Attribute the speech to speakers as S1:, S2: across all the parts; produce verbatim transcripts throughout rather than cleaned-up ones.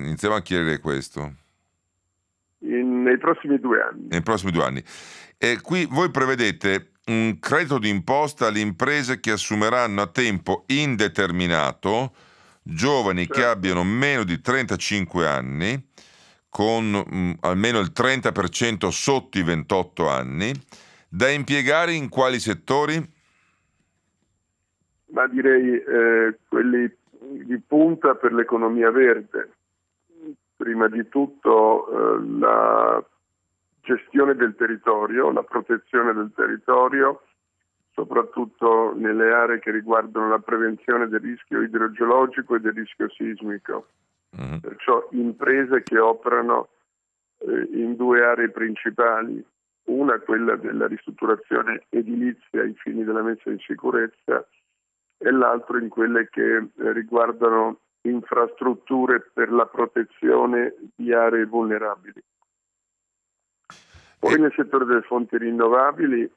S1: iniziamo a chiarire questo.
S2: In, nei prossimi due anni.
S1: Nei prossimi due anni. E qui voi prevedete un credito d'imposta alle imprese che assumeranno a tempo indeterminato giovani, certo, che abbiano meno di trentacinque anni, con mh, almeno il trenta per cento sotto i ventotto anni, da impiegare in quali settori?
S2: Ma direi eh, quelli di punta per l'economia verde. Prima di tutto eh, la gestione del territorio, la protezione del territorio, soprattutto nelle aree che riguardano la prevenzione del rischio idrogeologico e del rischio sismico. Mm-hmm. Perciò imprese che operano eh, in due aree principali, una quella della ristrutturazione edilizia ai fini della messa in sicurezza e l'altro in quelle che eh, riguardano infrastrutture per la protezione di aree vulnerabili. Poi e... nel settore delle fonti rinnovabili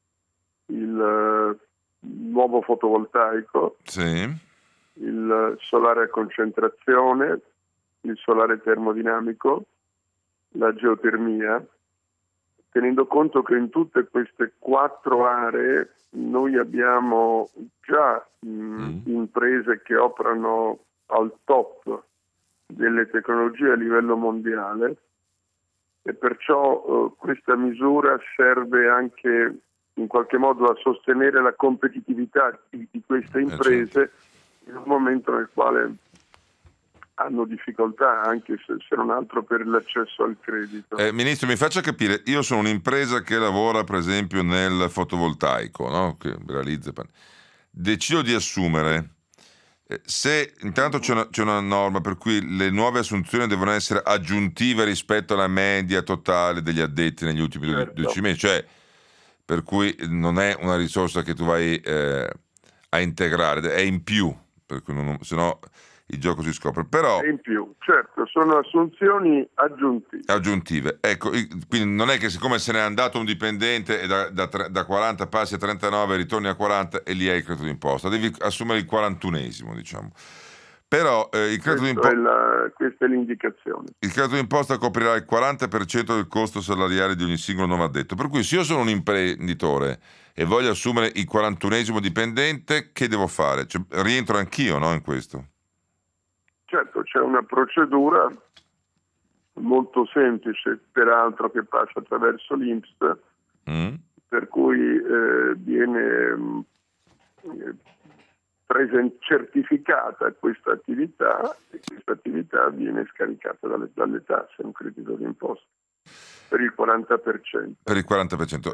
S2: il uh, nuovo fotovoltaico,
S1: sì,
S2: il solare a concentrazione, il solare termodinamico, la geotermia, tenendo conto che in tutte queste quattro aree noi abbiamo già mh, mm. imprese che operano al top delle tecnologie a livello mondiale e perciò uh, questa misura serve anche in qualche modo a sostenere la competitività di, di queste imprese in un momento nel quale hanno difficoltà, anche se, se non altro per l'accesso al credito.
S1: Eh, Ministro, mi faccia capire, io sono un'impresa che lavora per esempio nel fotovoltaico, no? Che realizza, decido di assumere. Se intanto c'è una, c'è una norma per cui le nuove assunzioni devono essere aggiuntive rispetto alla media totale degli addetti negli ultimi certo. dodici mesi, cioè per cui non è una risorsa che tu vai eh, a integrare, è in più, per cui non, se no il gioco si scopre. Però
S2: è in più, certo, sono assunzioni aggiuntive.
S1: Aggiuntive, ecco, quindi non è che siccome se n'è andato un dipendente e da, da, da quaranta passi a trentanove, ritorni a quaranta e lì hai il credito d'imposta, devi assumere il quarantunesimo, diciamo. Però eh, il credito d'imposta,
S2: questa è l'indicazione.
S1: Il credito d'imposta coprirà il quaranta per cento del costo salariale di ogni singolo nuovo addetto. Per cui se io sono un imprenditore e voglio assumere il quarantunesimo dipendente, che devo fare? Cioè, rientro anch'io, no, in questo?
S2: Certo, c'è una procedura molto semplice, peraltro, che passa attraverso l'I N P S, mm. per cui eh, viene eh, presen- certificata questa attività e questa attività viene scaricata dalle, dalle tasse, un credito d'imposta per il quaranta per cento.
S1: Per il quaranta per cento.